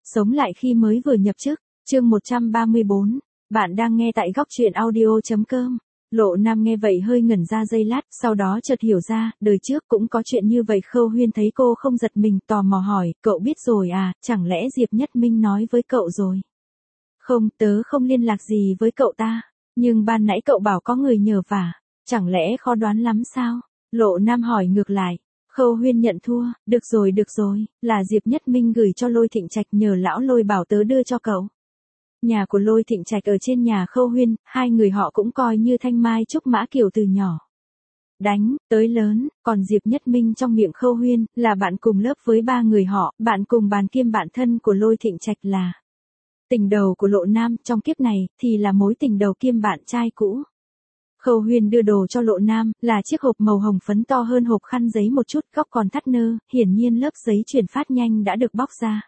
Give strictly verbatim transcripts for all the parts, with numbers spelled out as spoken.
Sống lại khi mới vừa nhập chức, chương một trăm ba mươi bốn. Bạn đang nghe tại góc truyện audio.com. Lộ Nam nghe vậy hơi ngẩn ra giây lát, sau đó chợt hiểu ra, đời trước cũng có chuyện như vậy. Khâu Huyên thấy cô không giật mình, tò mò hỏi, cậu biết rồi à, chẳng lẽ Diệp Nhất Minh nói với cậu rồi? Không, tớ không liên lạc gì với cậu ta, nhưng ban nãy cậu bảo có người nhờ vả, chẳng lẽ khó đoán lắm sao? Lộ Nam hỏi ngược lại. Khâu Huyên nhận thua, được rồi được rồi, là Diệp Nhất Minh gửi cho Lôi Thịnh Trạch nhờ lão Lôi bảo tớ đưa cho cậu. Nhà của Lôi Thịnh Trạch ở trên nhà Khâu Huyên, hai người họ cũng coi như thanh mai trúc mã kiểu từ nhỏ đánh tới lớn, còn Diệp Nhất Minh trong miệng Khâu Huyên là bạn cùng lớp với ba người họ, bạn cùng bàn kiêm bạn thân của Lôi Thịnh Trạch là tình đầu của Lộ Nam, trong kiếp này thì là mối tình đầu kiêm bạn trai cũ. Khâu Huyên đưa đồ cho Lộ Nam, là chiếc hộp màu hồng phấn to hơn hộp khăn giấy một chút, góc còn thắt nơ, hiển nhiên lớp giấy chuyển phát nhanh đã được bóc ra.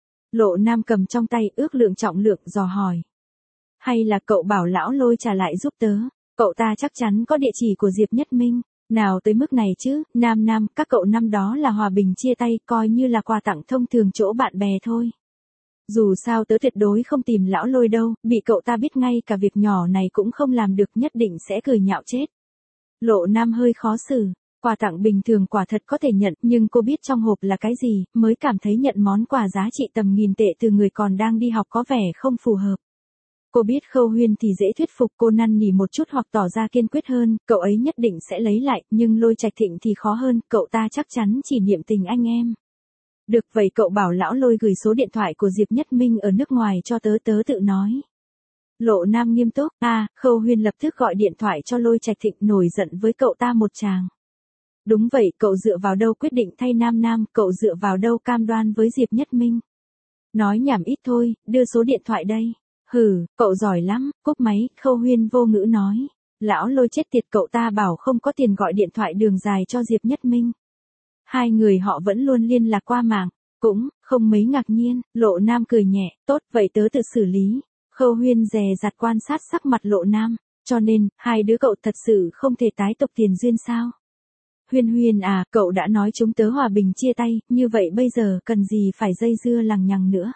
Lộ Nam cầm trong tay, ước lượng trọng lượng, dò hỏi. Hay là cậu bảo lão Lôi trả lại giúp tớ, cậu ta chắc chắn có địa chỉ của Diệp Nhất Minh, nào tới mức này chứ, Nam Nam, các cậu năm đó là hòa bình chia tay, coi như là quà tặng thông thường chỗ bạn bè thôi. Dù sao tớ tuyệt đối không tìm lão Lôi đâu, bị cậu ta biết ngay cả việc nhỏ này cũng không làm được, nhất định sẽ cười nhạo chết. Lộ Nam hơi khó xử, quà tặng bình thường quả thật có thể nhận, nhưng cô biết trong hộp là cái gì, mới cảm thấy nhận món quà giá trị tầm nghìn tệ từ người còn đang đi học có vẻ không phù hợp. Cô biết Khâu Huyên thì dễ thuyết phục, cô năn nỉ một chút hoặc tỏ ra kiên quyết hơn, cậu ấy nhất định sẽ lấy lại, nhưng Lôi Trạch Thịnh thì khó hơn, cậu ta chắc chắn chỉ niệm tình anh em. Được vậy cậu bảo lão Lôi gửi số điện thoại của Diệp Nhất Minh ở nước ngoài cho tớ, tớ tự nói. Lộ Nam nghiêm túc, à, Khâu Huyên lập tức gọi điện thoại cho Lôi Trạch Thịnh, nổi giận với cậu ta một tràng. Đúng vậy, cậu dựa vào đâu quyết định thay Nam Nam, cậu dựa vào đâu cam đoan với Diệp Nhất Minh. Nói nhảm ít thôi, đưa số điện thoại đây. Hừ, cậu giỏi lắm, cúp máy, Khâu Huyên vô ngữ nói. Lão Lôi chết tiệt, cậu ta bảo không có tiền gọi điện thoại đường dài cho Diệp Nhất Minh. Hai người họ vẫn luôn liên lạc qua mạng, cũng không mấy ngạc nhiên. Lộ Nam cười nhẹ, tốt vậy tớ tự xử lý. Khâu Huyên dè dặt quan sát sắc mặt Lộ Nam, cho nên, hai đứa cậu thật sự không thể tái tục tiền duyên sao? Huyên Huyên à, cậu đã nói chúng tớ hòa bình chia tay, như vậy bây giờ cần gì phải dây dưa lằng nhằng nữa?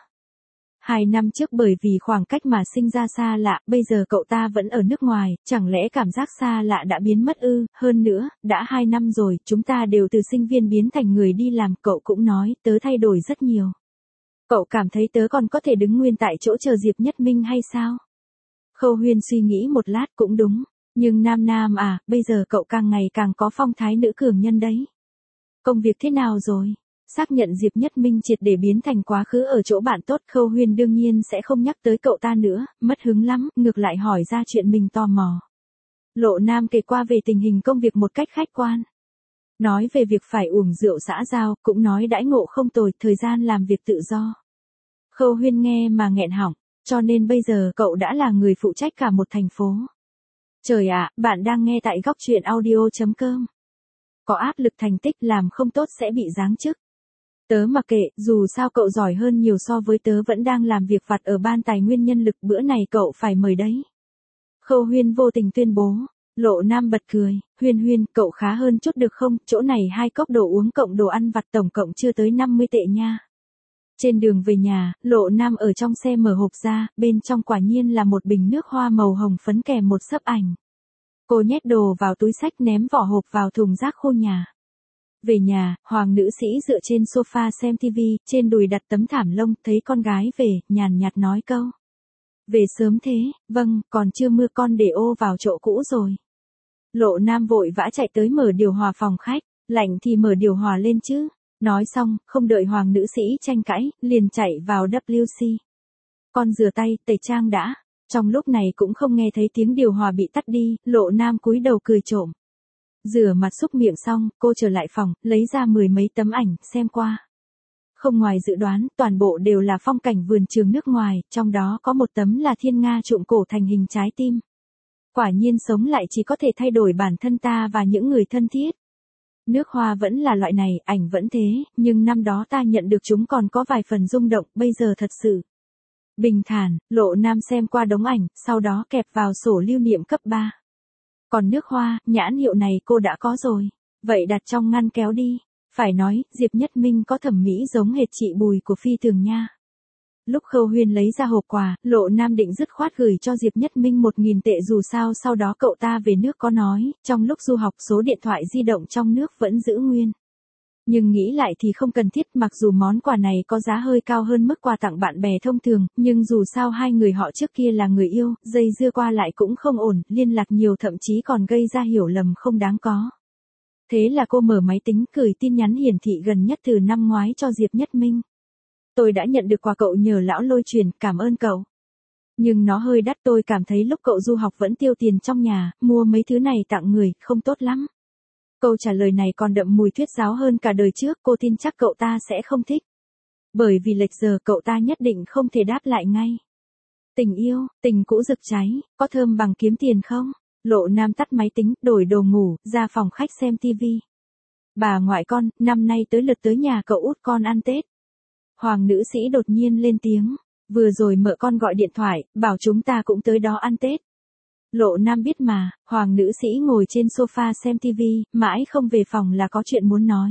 Hai năm trước bởi vì khoảng cách mà sinh ra xa lạ, bây giờ cậu ta vẫn ở nước ngoài, chẳng lẽ cảm giác xa lạ đã biến mất ư? Hơn nữa, đã hai năm rồi, chúng ta đều từ sinh viên biến thành người đi làm, cậu cũng nói, tớ thay đổi rất nhiều. Cậu cảm thấy tớ còn có thể đứng nguyên tại chỗ chờ Diệp Nhất Minh hay sao? Khâu Huyên suy nghĩ một lát, cũng đúng. Nhưng Nam Nam à, bây giờ cậu càng ngày càng có phong thái nữ cường nhân đấy. Công việc thế nào rồi? Xác nhận Diệp Nhất Minh triệt để biến thành quá khứ ở chỗ bạn tốt, Khâu Huyên đương nhiên sẽ không nhắc tới cậu ta nữa, mất hứng lắm, ngược lại hỏi ra chuyện mình tò mò. Lộ Nam kể qua về tình hình công việc một cách khách quan. Nói về việc phải uống rượu xã giao, cũng nói đãi ngộ không tồi, thời gian làm việc tự do. Khâu Huyên nghe mà nghẹn họng, cho nên bây giờ cậu đã là người phụ trách cả một thành phố. Trời ạ, bạn đang nghe tại góc truyện audio.com. Có áp lực thành tích làm không tốt sẽ bị giáng chức. Tớ mặc kệ, dù sao cậu giỏi hơn nhiều so với tớ, vẫn đang làm việc vặt ở ban tài nguyên nhân lực, bữa này cậu phải mời đấy. Khâu Huyên vô tình tuyên bố. Lộ Nam bật cười, Huyên Huyên, cậu khá hơn chút được không, chỗ này hai cốc đồ uống cộng đồ ăn vặt tổng cộng chưa tới năm mươi tệ nha. Trên đường về nhà, Lộ Nam ở trong xe mở hộp ra, bên trong quả nhiên là một bình nước hoa màu hồng phấn kèm một xấp ảnh. Cô nhét đồ vào túi xách, ném vỏ hộp vào thùng rác khu nhà. Về nhà, Hoàng nữ sĩ dựa trên sofa xem tivi, trên đùi đặt tấm thảm lông, thấy con gái về, nhàn nhạt nói câu. Về sớm thế, vâng, còn chưa mưa con để ô vào chỗ cũ rồi. Lộ Nam vội vã chạy tới mở điều hòa phòng khách, lạnh thì mở điều hòa lên chứ. Nói xong, không đợi Hoàng nữ sĩ tranh cãi, liền chạy vào vê kép xê. Con rửa tay, tẩy trang đã. Trong lúc này cũng không nghe thấy tiếng điều hòa bị tắt đi, Lộ Nam cúi đầu cười trộm. Rửa mặt xúc miệng xong, cô trở lại phòng, lấy ra mười mấy tấm ảnh, xem qua. Không ngoài dự đoán, toàn bộ đều là phong cảnh vườn trường nước ngoài, trong đó có một tấm là thiên nga trụm cổ thành hình trái tim. Quả nhiên sống lại chỉ có thể thay đổi bản thân ta và những người thân thiết. Nước hoa vẫn là loại này, ảnh vẫn thế, nhưng năm đó ta nhận được chúng còn có vài phần rung động, bây giờ thật sự bình thản. Lộ Nam xem qua đống ảnh, sau đó kẹp vào sổ lưu niệm cấp ba. Còn nước hoa, nhãn hiệu này cô đã có rồi. Vậy đặt trong ngăn kéo đi. Phải nói, Diệp Nhất Minh có thẩm mỹ giống hệt chị Bùi của Phi Tường nha. Lúc Khâu Huyên lấy ra hộp quà, Lộ Nam định dứt khoát gửi cho Diệp Nhất Minh một nghìn tệ dù sao sau đó cậu ta về nước có nói, trong lúc du học số điện thoại di động trong nước vẫn giữ nguyên. Nhưng nghĩ lại thì không cần thiết, mặc dù món quà này có giá hơi cao hơn mức quà tặng bạn bè thông thường, nhưng dù sao hai người họ trước kia là người yêu, dây dưa qua lại cũng không ổn, liên lạc nhiều thậm chí còn gây ra hiểu lầm không đáng có. Thế là cô mở máy tính gửi tin nhắn hiển thị gần nhất từ năm ngoái cho Diệp Nhất Minh. Tôi đã nhận được quà cậu nhờ lão Lôi truyền, cảm ơn cậu. Nhưng nó hơi đắt, tôi cảm thấy lúc cậu du học vẫn tiêu tiền trong nhà, mua mấy thứ này tặng người, không tốt lắm. Câu trả lời này còn đậm mùi thuyết giáo hơn cả đời trước, cô tin chắc cậu ta sẽ không thích. Bởi vì lệch giờ cậu ta nhất định không thể đáp lại ngay. Tình yêu, tình cũ rực cháy, có thơm bằng kiếm tiền không? Lộ Nam tắt máy tính, đổi đồ ngủ, ra phòng khách xem tivi. Bà ngoại con, năm nay tới lượt tới nhà cậu út con ăn Tết. Hoàng nữ sĩ đột nhiên lên tiếng, vừa rồi mợ con gọi điện thoại, bảo chúng ta cũng tới đó ăn Tết. Lộ Nam biết mà, Hoàng nữ sĩ ngồi trên sofa xem tivi, mãi không về phòng là có chuyện muốn nói.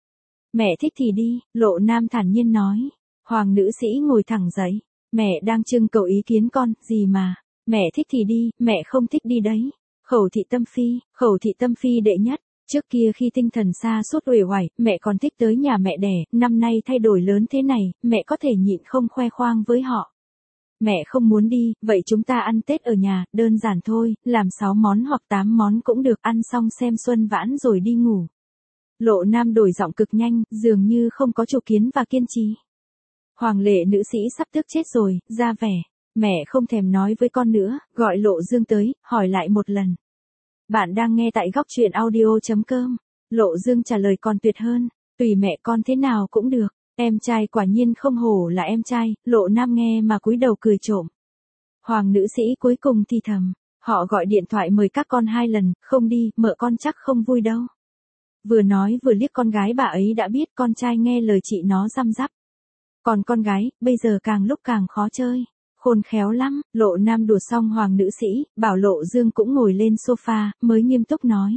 Mẹ thích thì đi, Lộ Nam thản nhiên nói. Hoàng nữ sĩ ngồi thẳng dậy, mẹ đang trưng cầu ý kiến con, gì mà, mẹ thích thì đi, mẹ không thích đi đấy. Khẩu thị tâm phi, khẩu thị tâm phi đệ nhất. Trước kia khi tinh thần xa sút uể oải, mẹ còn thích tới nhà mẹ đẻ, năm nay thay đổi lớn thế này, mẹ có thể nhịn không khoe khoang với họ. Mẹ không muốn đi, vậy chúng ta ăn Tết ở nhà, đơn giản thôi, làm sáu món hoặc tám món cũng được, ăn xong xem Xuân Vãn rồi đi ngủ. Lộ Nam đổi giọng cực nhanh, dường như không có chủ kiến và kiên trì. Hoàng lệ nữ sĩ sắp tức chết rồi, ra vẻ. Mẹ không thèm nói với con nữa, gọi Lộ Dương tới, hỏi lại một lần. Bạn đang nghe tại góc truyện audio.com. Lộ Dương trả lời còn tuyệt hơn, tùy mẹ con thế nào cũng được. Em trai quả nhiên không hổ là em trai, Lộ Nam nghe mà cúi đầu cười trộm. Hoàng nữ sĩ cuối cùng thì thầm, họ gọi điện thoại mời các con hai lần, không đi, mợ con chắc không vui đâu. Vừa nói vừa liếc con gái bà ấy đã biết con trai nghe lời chị nó răm rắp. Còn con gái, bây giờ càng lúc càng khó chơi. Khôn khéo lắm, Lộ Nam đùa xong Hoàng nữ sĩ, bảo Lộ Dương cũng ngồi lên sofa, mới nghiêm túc nói.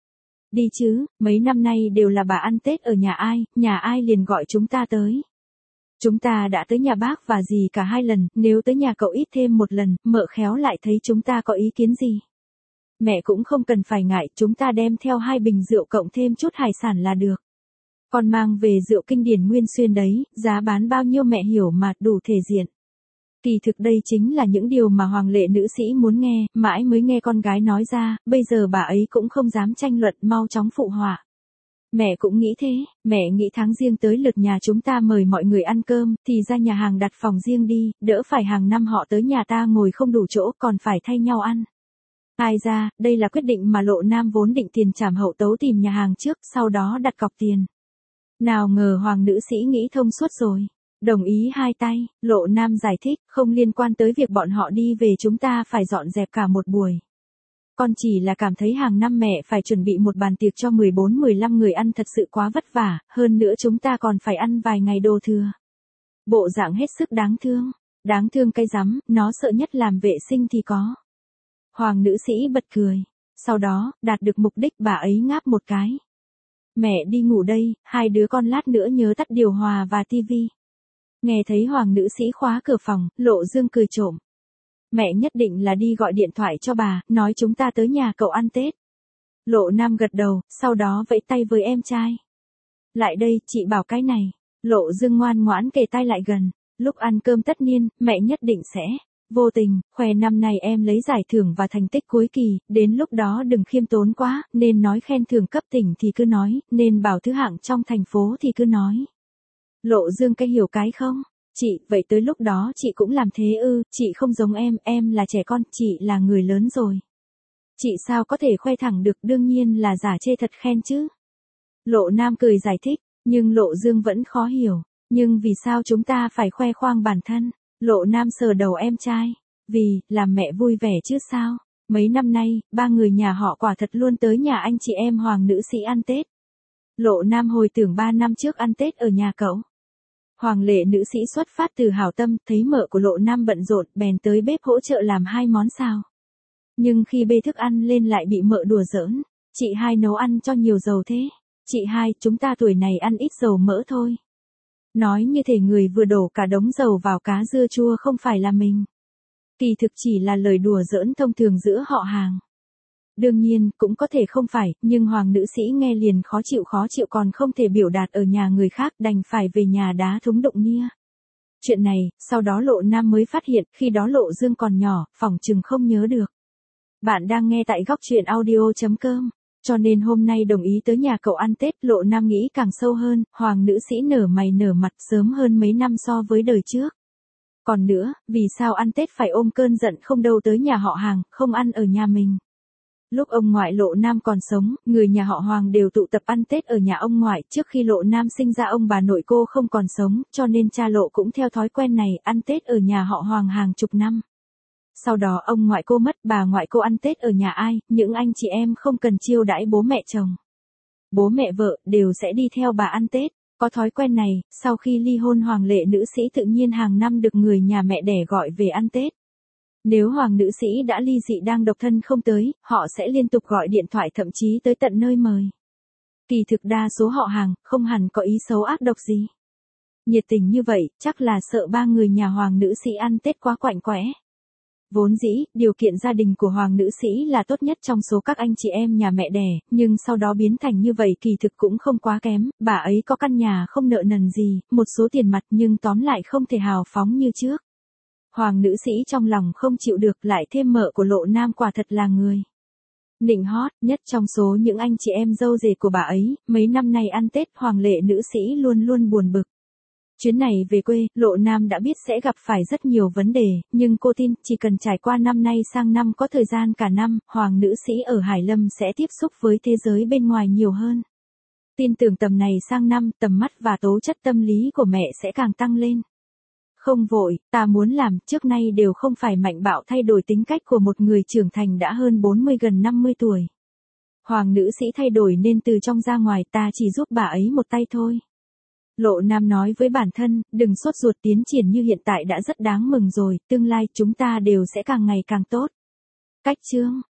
Đi chứ, mấy năm nay đều là bà ăn Tết ở nhà ai, nhà ai liền gọi chúng ta tới. Chúng ta đã tới nhà bác và dì cả hai lần, nếu tới nhà cậu ít thêm một lần, mợ khéo lại thấy chúng ta có ý kiến gì. Mẹ cũng không cần phải ngại, chúng ta đem theo hai bình rượu cộng thêm chút hải sản là được. Còn mang về rượu kinh điển Nguyên Xuyên đấy, giá bán bao nhiêu mẹ hiểu mà, đủ thể diện. Kỳ thực đây chính là những điều mà Hoàng lệ nữ sĩ muốn nghe, mãi mới nghe con gái nói ra, bây giờ bà ấy cũng không dám tranh luận, mau chóng phụ họa. Mẹ cũng nghĩ thế, mẹ nghĩ tháng riêng tới lượt nhà chúng ta mời mọi người ăn cơm, thì ra nhà hàng đặt phòng riêng đi, đỡ phải hàng năm họ tới nhà ta ngồi không đủ chỗ, còn phải thay nhau ăn. Ai ra, đây là quyết định mà Lộ Nam vốn định tiền trảm hậu tấu tìm nhà hàng trước, sau đó đặt cọc tiền. Nào ngờ Hoàng nữ sĩ nghĩ thông suốt rồi. Đồng ý hai tay, Lộ Nam giải thích, không liên quan tới việc bọn họ đi về chúng ta phải dọn dẹp cả một buổi. Con chỉ là cảm thấy hàng năm mẹ phải chuẩn bị một bàn tiệc cho mười bốn mười lăm người ăn thật sự quá vất vả, hơn nữa chúng ta còn phải ăn vài ngày đồ thừa. Bộ dạng hết sức đáng thương, đáng thương cái rắm, nó sợ nhất làm vệ sinh thì có. Hoàng nữ sĩ bật cười, sau đó, đạt được mục đích bà ấy ngáp một cái. Mẹ đi ngủ đây, hai đứa con lát nữa nhớ tắt điều hòa và tivi. Nghe thấy Hoàng nữ sĩ khóa cửa phòng, Lộ Dương cười trộm. Mẹ nhất định là đi gọi điện thoại cho bà, nói chúng ta tới nhà cậu ăn Tết. Lộ Nam gật đầu, sau đó vẫy tay với em trai. Lại đây, chị bảo cái này. Lộ Dương ngoan ngoãn kề tay lại gần. Lúc ăn cơm tất niên, mẹ nhất định sẽ vô tình khoe năm nay em lấy giải thưởng và thành tích cuối kỳ, đến lúc đó đừng khiêm tốn quá, nên nói khen thưởng cấp tỉnh thì cứ nói, nên bảo thứ hạng trong thành phố thì cứ nói. Lộ Dương cái hiểu cái không? Chị, vậy tới lúc đó chị cũng làm thế ư, chị không giống em, em là trẻ con, chị là người lớn rồi. Chị sao có thể khoe thẳng được, đương nhiên là giả chê thật khen chứ. Lộ Nam cười giải thích, nhưng Lộ Dương vẫn khó hiểu, nhưng vì sao chúng ta phải khoe khoang bản thân? Lộ Nam sờ đầu em trai, vì, làm mẹ vui vẻ chứ sao? Mấy năm nay, ba người nhà họ quả thật luôn tới nhà anh chị em Hoàng nữ sĩ ăn Tết. Lộ Nam hồi tưởng ba năm trước ăn Tết ở nhà cậu. Hoàng lệ nữ sĩ xuất phát từ hảo tâm, thấy mợ của Lộ Nam bận rộn, bèn tới bếp hỗ trợ làm hai món xào. Nhưng khi bê thức ăn lên lại bị mợ đùa giỡn, chị hai nấu ăn cho nhiều dầu thế. Chị hai, chúng ta tuổi này ăn ít dầu mỡ thôi. Nói như thể người vừa đổ cả đống dầu vào cá dưa chua không phải là mình. Kỳ thực chỉ là lời đùa giỡn thông thường giữa họ hàng. Đương nhiên, cũng có thể không phải, nhưng hoàng nữ sĩ nghe liền khó chịu khó chịu còn không thể biểu đạt ở nhà người khác đành phải về nhà đá thúng đụng nia. Chuyện này, sau đó Lộ Nam mới phát hiện, khi đó Lộ Dương còn nhỏ, phỏng chừng không nhớ được. Bạn đang nghe tại góc truyện audio.com, cho nên hôm nay đồng ý tới nhà cậu ăn Tết, Lộ Nam nghĩ càng sâu hơn, hoàng nữ sĩ nở mày nở mặt sớm hơn mấy năm so với đời trước. Còn nữa, vì sao ăn Tết phải ôm cơn giận không đâu tới nhà họ hàng, không ăn ở nhà mình. Lúc ông ngoại Lộ Nam còn sống, người nhà họ Hoàng đều tụ tập ăn Tết ở nhà ông ngoại, trước khi Lộ Nam sinh ra ông bà nội cô không còn sống, cho nên cha Lộ cũng theo thói quen này, ăn Tết ở nhà họ Hoàng hàng chục năm. Sau đó ông ngoại cô mất, bà ngoại cô ăn Tết ở nhà ai, những anh chị em không cần chiêu đãi bố mẹ chồng. Bố mẹ vợ, đều sẽ đi theo bà ăn Tết. Có thói quen này, sau khi ly hôn hoàng lệ nữ sĩ tự nhiên hàng năm được người nhà mẹ đẻ gọi về ăn Tết. Nếu hoàng nữ sĩ đã ly dị đang độc thân không tới, họ sẽ liên tục gọi điện thoại thậm chí tới tận nơi mời. Kỳ thực đa số họ hàng, không hẳn có ý xấu ác độc gì. Nhiệt tình như vậy, chắc là sợ ba người nhà hoàng nữ sĩ ăn Tết quá quạnh quẽ. Vốn dĩ, điều kiện gia đình của hoàng nữ sĩ là tốt nhất trong số các anh chị em nhà mẹ đẻ, nhưng sau đó biến thành như vậy kỳ thực cũng không quá kém, bà ấy có căn nhà không nợ nần gì, một số tiền mặt nhưng tóm lại không thể hào phóng như trước. Hoàng nữ sĩ trong lòng không chịu được, lại thêm mợ của Lộ Nam quả thật là người nịnh hót nhất trong số những anh chị em dâu rể của bà ấy, mấy năm nay ăn Tết hoàng lệ nữ sĩ luôn luôn buồn bực. Chuyến này về quê, Lộ Nam đã biết sẽ gặp phải rất nhiều vấn đề, nhưng cô tin, chỉ cần trải qua năm nay sang năm có thời gian cả năm, hoàng nữ sĩ ở Hải Lâm sẽ tiếp xúc với thế giới bên ngoài nhiều hơn. Tin tưởng tầm này sang năm, tầm mắt và tố chất tâm lý của mẹ sẽ càng tăng lên. Không vội, ta muốn làm, trước nay đều không phải mạnh bạo thay đổi tính cách của một người trưởng thành đã hơn bốn mươi gần năm mươi tuổi. Hoàng nữ sĩ thay đổi nên từ trong ra ngoài, ta chỉ giúp bà ấy một tay thôi. Lộ Nam nói với bản thân, đừng sốt ruột, tiến triển như hiện tại đã rất đáng mừng rồi, tương lai chúng ta đều sẽ càng ngày càng tốt. Cách chương